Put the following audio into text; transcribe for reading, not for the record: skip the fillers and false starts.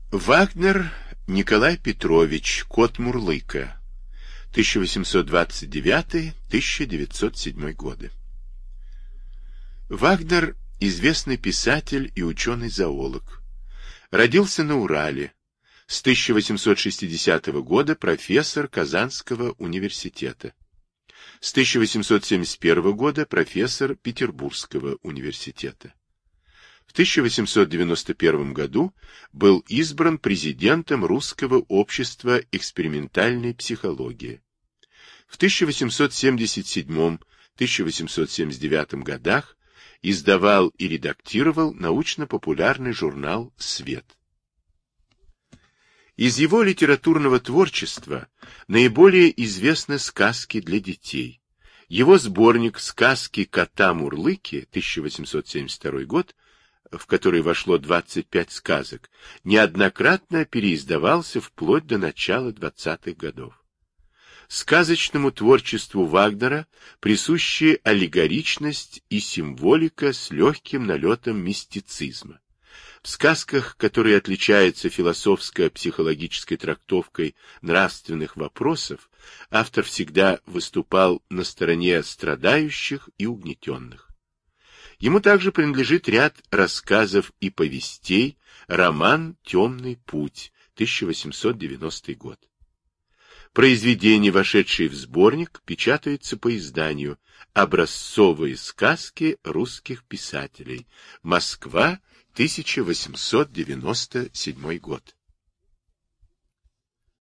Вагнер Николай Петрович, кот Мурлыка, 1829-1907 годы. Вагнер – известный писатель и ученый-зоолог. Родился на Урале. С 1860 года профессор Казанского университета. С 1871 года профессор Петербургского университета. В 1891 году был избран президентом Русского общества экспериментальной психологии. В 1877-1879 годах издавал и редактировал научно-популярный журнал «Свет». Из его литературного творчества наиболее известны сказки для детей. Его сборник «Сказки кота Мурлыки» 1872 год, в который вошло 25 сказок, неоднократно переиздавался вплоть до начала 20-х годов. Сказочному творчеству Вагнера присущи аллегоричность и символика с легким налетом мистицизма. В сказках, которые отличаются философско-психологической трактовкой нравственных вопросов, автор всегда выступал на стороне страдающих и угнетенных. Ему также принадлежит ряд рассказов и повестей, роман «Темный путь», 1890 год. Произведения, вошедшие в сборник, печатаются по изданию «Образцовые сказки русских писателей», Москва, 1897 год.